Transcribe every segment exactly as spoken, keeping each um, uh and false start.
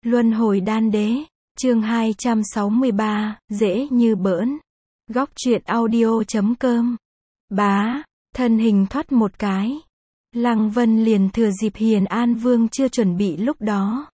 Luân hồi đan đế, chương hai trăm sáu mươi ba, dễ như bỡn. Góc truyện audio chấm com. Bá, thân hình thoát một cái. Lăng Vân liền thừa dịp Hiền An Vương chưa chuẩn bị lúc đó.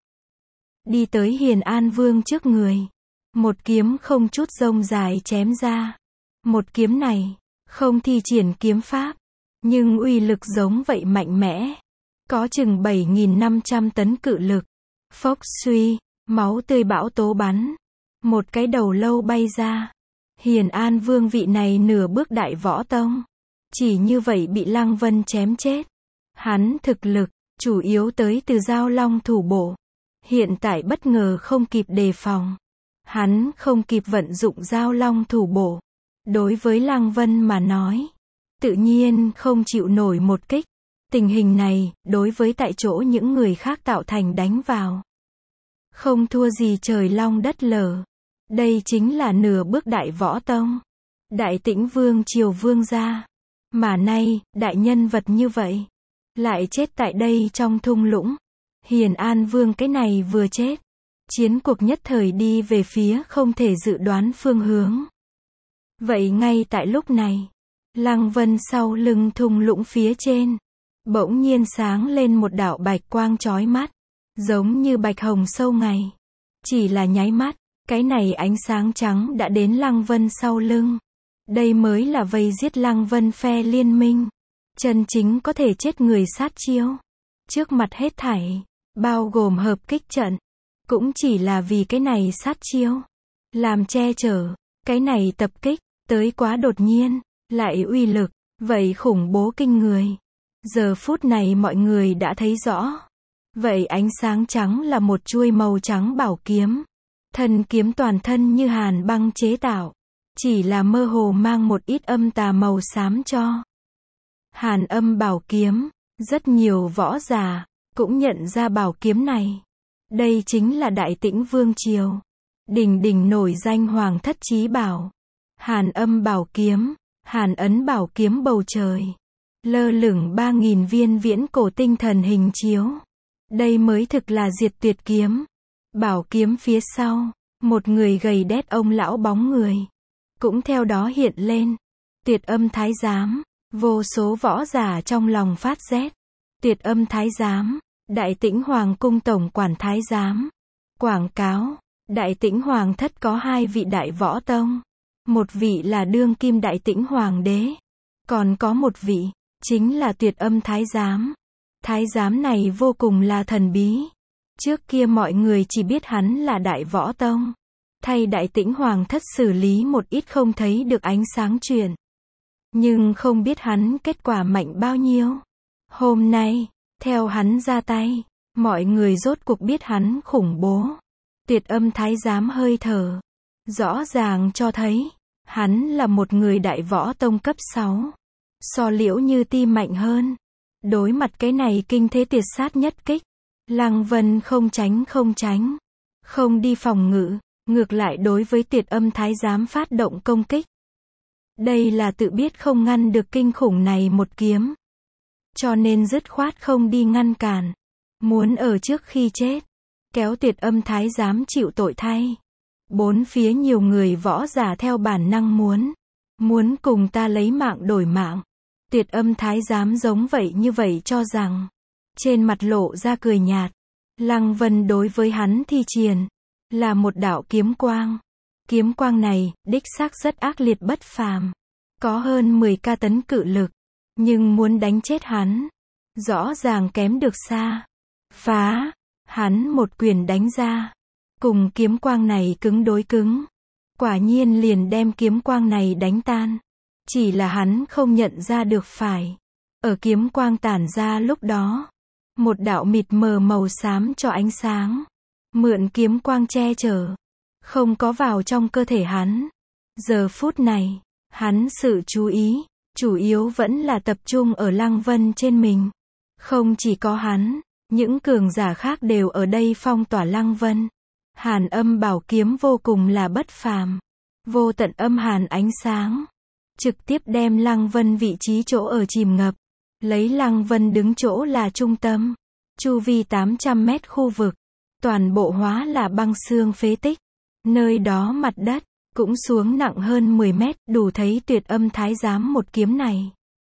Đi tới Hiền An Vương trước người. Một kiếm không chút rông dài chém ra. Một kiếm này, không thi triển kiếm pháp, nhưng uy lực giống vậy mạnh mẽ. Có chừng bảy nghìn năm trăm tấn cự lực. Phốc suy, máu tươi bão tố bắn. Một cái đầu lâu bay ra. Hiền An Vương vị này nửa bước đại võ tông. Chỉ như vậy bị Lăng Vân chém chết. Hắn thực lực, chủ yếu tới từ Giao Long thủ bộ. Hiện tại bất ngờ không kịp đề phòng. Hắn không kịp vận dụng Giao Long thủ bộ. Đối với Lăng Vân mà nói, tự nhiên không chịu nổi một kích. Tình hình này, đối với tại chỗ những người khác tạo thành đánh vào. Không thua gì trời long đất lở. Đây chính là nửa bước đại võ tông. Đại Tĩnh Vương triều vương gia. Mà nay, đại nhân vật như vậy, lại chết tại đây trong thung lũng. Hiền An Vương cái này vừa chết. Chiến cuộc nhất thời đi về phía không thể dự đoán phương hướng. Vậy ngay tại lúc này, Lăng Vân sau lưng thung lũng phía trên, bỗng nhiên sáng lên một đạo bạch quang chói mắt, giống như bạch hồng sâu ngày. Chỉ là nháy mắt, cái này ánh sáng trắng đã đến Lăng Vân sau lưng. Đây mới là vây giết Lăng Vân phe liên minh. Chân chính có thể chết người sát chiêu. Trước mặt hết thảy, bao gồm hợp kích trận, cũng chỉ là vì cái này sát chiêu. Làm che chở, cái này tập kích, tới quá đột nhiên, lại uy lực, vậy khủng bố kinh người. Giờ phút này mọi người đã thấy rõ. Vậy ánh sáng trắng là một chuôi màu trắng bảo kiếm. Thân kiếm toàn thân như hàn băng chế tạo. Chỉ là mơ hồ mang một ít âm tà màu xám cho. Hàn âm bảo kiếm, rất nhiều võ giả, cũng nhận ra bảo kiếm này. Đây chính là Đại Tĩnh Vương triều. Đỉnh đỉnh nổi danh hoàng thất chí bảo. Hàn âm bảo kiếm, hàn ấn bảo kiếm bầu trời. Lơ lửng ba nghìn viên viễn cổ tinh thần hình chiếu. Đây mới thực là diệt tuyệt kiếm. Bảo kiếm phía sau, một người gầy đét ông lão bóng người. Cũng theo đó hiện lên. Tuyệt âm thái giám, vô số võ giả trong lòng phát rét. Tuyệt âm thái giám, Đại Tĩnh Hoàng cung tổng quản thái giám. Quảng cáo, Đại Tĩnh Hoàng thất có hai vị đại võ tông. Một vị là đương kim Đại Tĩnh Hoàng đế. Còn có một vị, chính là tuyệt âm thái giám. Thái giám này vô cùng là thần bí. Trước kia mọi người chỉ biết hắn là đại võ tông. Thay Đại Tĩnh Hoàng thất xử lý một ít không thấy được ánh sáng chuyện. Nhưng không biết hắn kết quả mạnh bao nhiêu. Hôm nay, theo hắn ra tay, mọi người rốt cuộc biết hắn khủng bố. Tuyệt âm thái giám hơi thở. Rõ ràng cho thấy, hắn là một người đại võ tông cấp sáu. So Liễu Như Ti mạnh hơn. Đối mặt cái này kinh thế tuyệt sát nhất kích. Lăng Vân không tránh không tránh. Không đi phòng ngự, ngược lại đối với tuyệt âm thái giám phát động công kích. Đây là tự biết không ngăn được kinh khủng này một kiếm. Cho nên dứt khoát không đi ngăn cản. Muốn ở trước khi chết, kéo tuyệt âm thái giám chịu tội thay. Bốn phía nhiều người võ giả theo bản năng muốn. Muốn cùng ta lấy mạng đổi mạng. Tuyệt âm thái giám giống vậy như vậy cho rằng. Trên mặt lộ ra cười nhạt. Lăng Vân đối với hắn thi triển. Là một đạo kiếm quang. Kiếm quang này, đích xác rất ác liệt bất phàm. Có hơn mười ca tấn cự lực. Nhưng muốn đánh chết hắn. Rõ ràng kém được xa. Phá. Hắn một quyền đánh ra. Cùng kiếm quang này cứng đối cứng. Quả nhiên liền đem kiếm quang này đánh tan. Chỉ là hắn không nhận ra được phải. Ở kiếm quang tản ra lúc đó. Một đạo mịt mờ màu xám cho ánh sáng. Mượn kiếm quang che chở. Không có vào trong cơ thể hắn. Giờ phút này, hắn sự chú ý, chủ yếu vẫn là tập trung ở Lăng Vân trên mình. Không chỉ có hắn, những cường giả khác đều ở đây phong tỏa Lăng Vân. Hàn âm bảo kiếm vô cùng là bất phàm. Vô tận âm hàn ánh sáng. Trực tiếp đem Lăng Vân vị trí chỗ ở chìm ngập. Lấy Lăng Vân đứng chỗ là trung tâm. Chu vi tám trăm mét khu vực. toàn bộ hóa là băng xương phế tích. Nơi đó mặt đất cũng xuống nặng hơn mười mét, đủ thấy Tuyệt Âm Thái Giám một kiếm này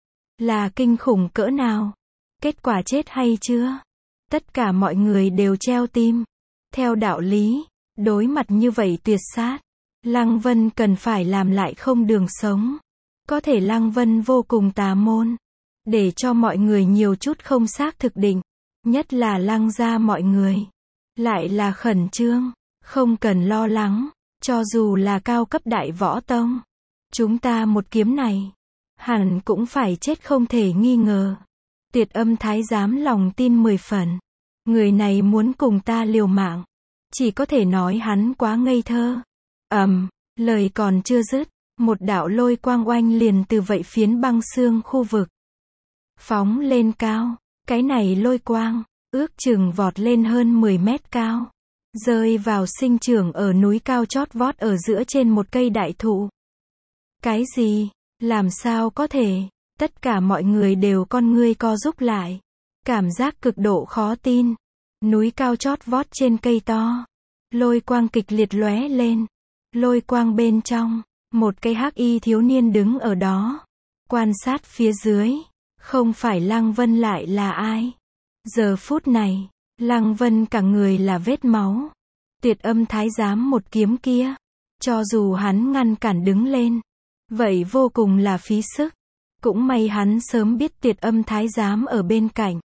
là kinh khủng cỡ nào. Kết quả chết hay chưa? Tất cả mọi người đều treo tim. Theo đạo lý, đối mặt như vậy tuyệt sát, Lăng Vân cần phải làm lại không đường sống. Có thể Lăng Vân vô cùng tà môn, để cho mọi người nhiều chút không xác thực định, nhất là Lăng gia mọi người, lại là khẩn trương, không cần lo lắng, cho dù là cao cấp đại võ tông, chúng ta một kiếm này, hẳn cũng phải chết không thể nghi ngờ. Tuyệt Âm Thái Giám lòng tin mười phần, người này muốn cùng ta liều mạng, chỉ có thể nói hắn quá ngây thơ. Ầm, lời còn chưa dứt, một đạo lôi quang oanh liền từ vậy phiến băng xương khu vực phóng lên cao. Cái này lôi quang, ước chừng vọt lên hơn mười mét cao, rơi vào sinh trưởng ở núi cao chót vót ở giữa trên một cây đại thụ. Cái gì? Làm sao có thể? Tất cả mọi người đều con ngươi co rúm lại, cảm giác cực độ khó tin. Núi cao chót vót trên cây to, lôi quang kịch liệt lóe lên. Lôi quang bên trong, một cây hắc y thiếu niên đứng ở đó, quan sát phía dưới. Không phải Lăng Vân lại là ai? Giờ phút này, Lăng Vân cả người là vết máu. Tuyệt Âm Thái Giám một kiếm kia, cho dù hắn ngăn cản đứng lên, vậy vô cùng là phí sức. Cũng may hắn sớm biết Tuyệt Âm Thái Giám ở bên cạnh,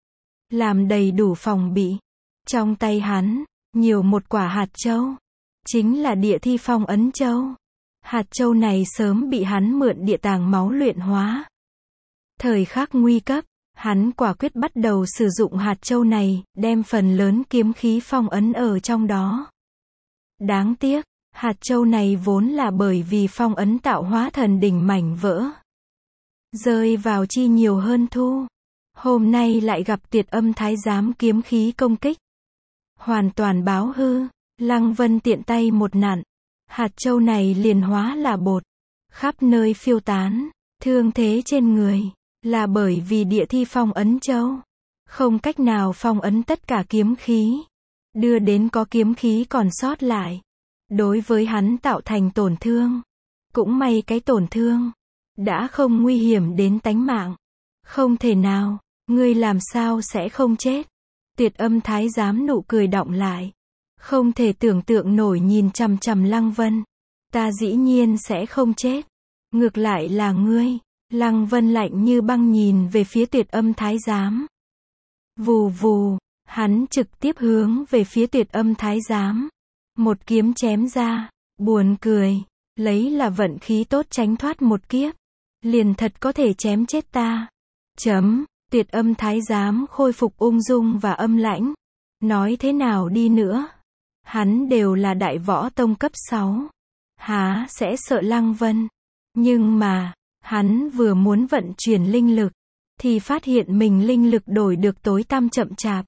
làm đầy đủ phòng bị. Trong tay hắn, nhiều một quả hạt châu, chính là địa thi phong ấn châu. Hạt châu này sớm bị hắn mượn địa tàng máu luyện hóa. Thời khắc nguy cấp, hắn quả quyết bắt đầu sử dụng hạt châu này, đem phần lớn kiếm khí phong ấn ở trong đó. Đáng tiếc, hạt châu này vốn là bởi vì phong ấn tạo hóa thần đỉnh mảnh vỡ, rơi vào chi nhiều hơn thu. Hôm nay lại gặp Tuyệt Âm Thái Giám kiếm khí công kích, hoàn toàn báo hư. Lăng Vân tiện tay một nặn, hạt châu này liền hóa là bột, khắp nơi phiêu tán. Thương thế trên người là bởi vì địa thi phong ấn châu, không cách nào phong ấn tất cả kiếm khí, đưa đến có kiếm khí còn sót lại, đối với hắn tạo thành tổn thương. Cũng may cái tổn thương đã không nguy hiểm đến tánh mạng. Không thể nào, ngươi làm sao sẽ không chết? Tuyệt Âm Thái Giám nụ cười đọng lại, không thể tưởng tượng nổi nhìn chằm chằm Lăng Vân. Ta dĩ nhiên sẽ không chết, ngược lại là ngươi. Lăng Vân lạnh như băng nhìn về phía Tuyệt Âm Thái Giám. Vù vù, hắn trực tiếp hướng về phía Tuyệt Âm Thái Giám, một kiếm chém ra. Buồn cười, lấy là vận khí tốt tránh thoát một kiếp, liền thật có thể chém chết ta. Chấm, Tuyệt Âm Thái Giám khôi phục ung dung và âm lãnh. Nói thế nào đi nữa, hắn đều là đại võ tông cấp sáu, há sẽ sợ Lăng Vân. Nhưng mà, hắn vừa muốn vận chuyển linh lực, thì phát hiện mình linh lực đổi được tối tăm chậm chạp.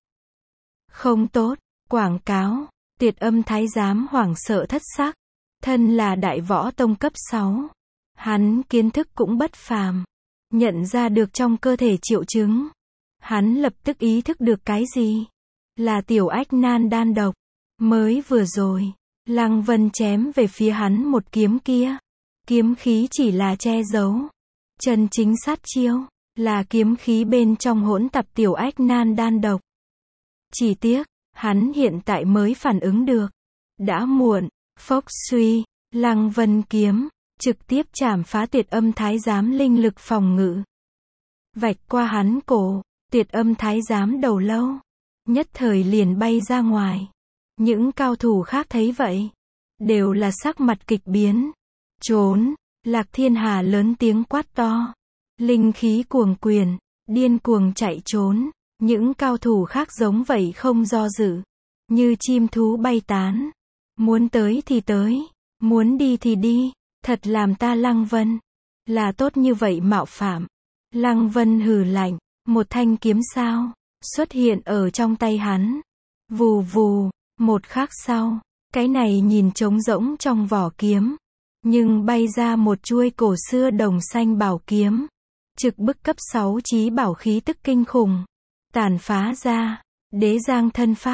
Không tốt, quảng cáo. Tuyệt Âm Thái Giám hoảng sợ thất sắc. Thân là đại võ tông cấp sáu, hắn kiến thức cũng bất phàm, nhận ra được trong cơ thể triệu chứng. Hắn lập tức ý thức được cái gì? Là tiểu ách nan đan độc. Mới vừa rồi, Lăng Vân chém về phía hắn một kiếm kia, kiếm khí chỉ là che giấu, chân chính sát chiêu là kiếm khí bên trong hỗn tạp tiểu ách nan đan độc. Chỉ tiếc, hắn hiện tại mới phản ứng được, đã muộn. Phốc suy, Lăng Vân kiếm trực tiếp chảm phá Tuyệt Âm Thái Giám linh lực phòng ngự, vạch qua hắn cổ. Tuyệt Âm Thái Giám đầu lâu nhất thời liền bay ra ngoài. Những cao thủ khác thấy vậy, đều là sắc mặt kịch biến. Trốn! Lạc Thiên Hà lớn tiếng quát to, linh khí cuồng quyền, điên cuồng chạy trốn. Những cao thủ khác giống vậy không do dự, như chim thú bay tán, muốn tới thì tới, muốn đi thì đi. Thật làm ta Lăng Vân là tốt như vậy mạo phạm. Lăng Vân hừ lạnh, một thanh kiếm sao xuất hiện ở trong tay hắn. Vù vù, một khắc sau, cái này nhìn trống rỗng trong vỏ kiếm, nhưng bay ra một chuôi cổ xưa đồng xanh bảo kiếm, trực bức cấp sáu chí bảo khí tức kinh khủng, tàn phá ra. Đế giang thân pháp,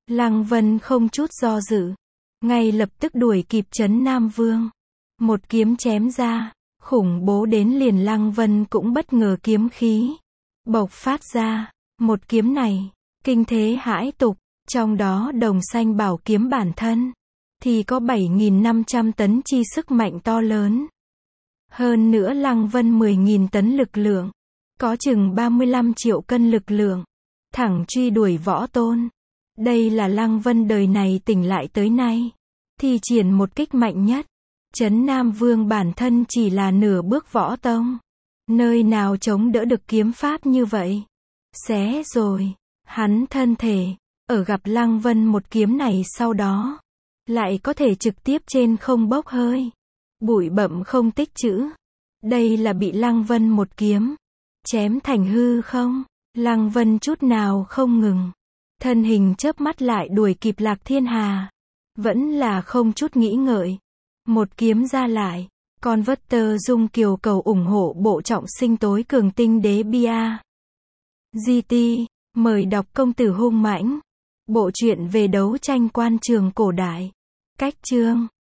Lăng Vân không chút do dự, ngay lập tức đuổi kịp Trấn Nam Vương. Một kiếm chém ra, khủng bố đến liền Lăng Vân cũng bất ngờ kiếm khí bộc phát ra. Một kiếm này, kinh thế hãi tục, trong đó đồng xanh bảo kiếm bản thân thì có bảy nghìn năm trăm tấn chi sức mạnh to lớn. Hơn nữa Lăng Vân mười nghìn tấn lực lượng, có chừng ba mươi lăm triệu cân lực lượng, thẳng truy đuổi võ tôn. Đây là Lăng Vân đời này tỉnh lại tới nay thi triển một kích mạnh nhất. Trấn Nam Vương bản thân chỉ là nửa bước võ tông, nơi nào chống đỡ được kiếm pháp như vậy. Xé rồi, hắn thân thể, ở gặp Lăng Vân một kiếm này sau đó, lại có thể trực tiếp trên không bốc hơi. Bụi bặm không tích trữ. Đây là bị Lăng Vân một kiếm chém thành hư không. Lăng Vân chút nào không ngừng. Thân hình chớp mắt lại đuổi kịp Lạc Thiên Hà. Vẫn là không chút nghĩ ngợi. Một kiếm ra lại. Con vất tơ dung kiều cầu ủng hộ bộ trọng sinh tối cường tinh đế bia. giê tê, mời đọc Công tử hung mãnh. Bộ truyện về đấu tranh quan trường cổ đại. Cách chương